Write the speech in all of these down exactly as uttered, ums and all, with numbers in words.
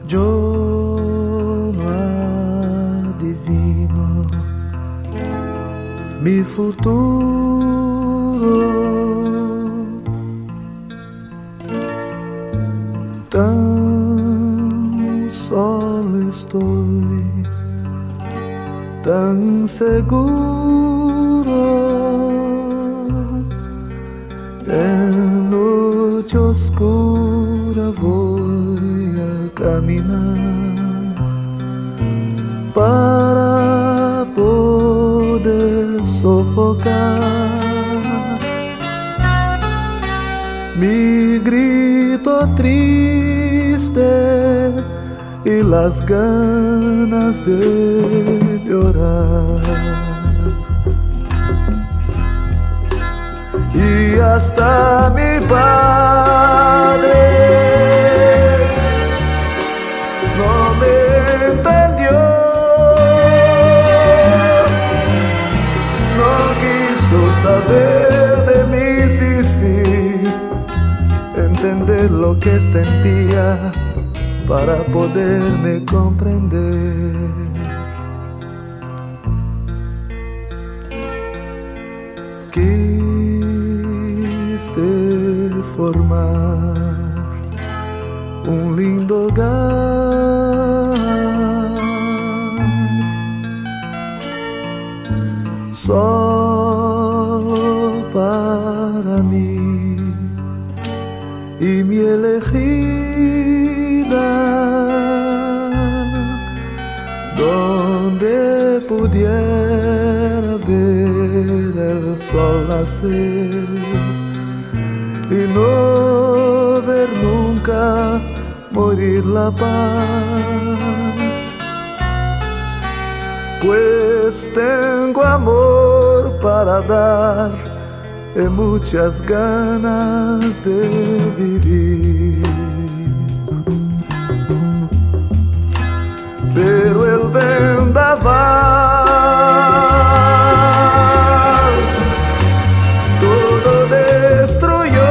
Yo no adivino mi futuro, tan solo estoy, tan seguro. En noche oscura voy a caminar para poder sofocar mi grito triste y las ganas de llorar. Y hasta mi padre no me entendió, no quiso saber de mi existir, entender lo que sentía para poderme comprender. Quise formar un lindo hogar solo para mí y mi elegida, donde pudiera ver el sol nacer y no ver nunca morir la paz, pues tengo amor para dar y muchas ganas de vivir. Pero el vendaval todo destruyó,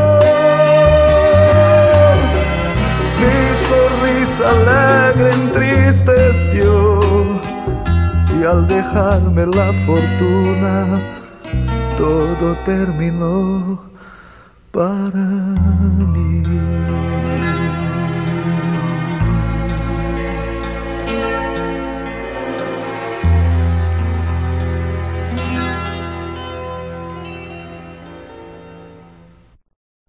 mi sonrisa alegre entristeció, y al dejarme la fortuna todo terminó para mí.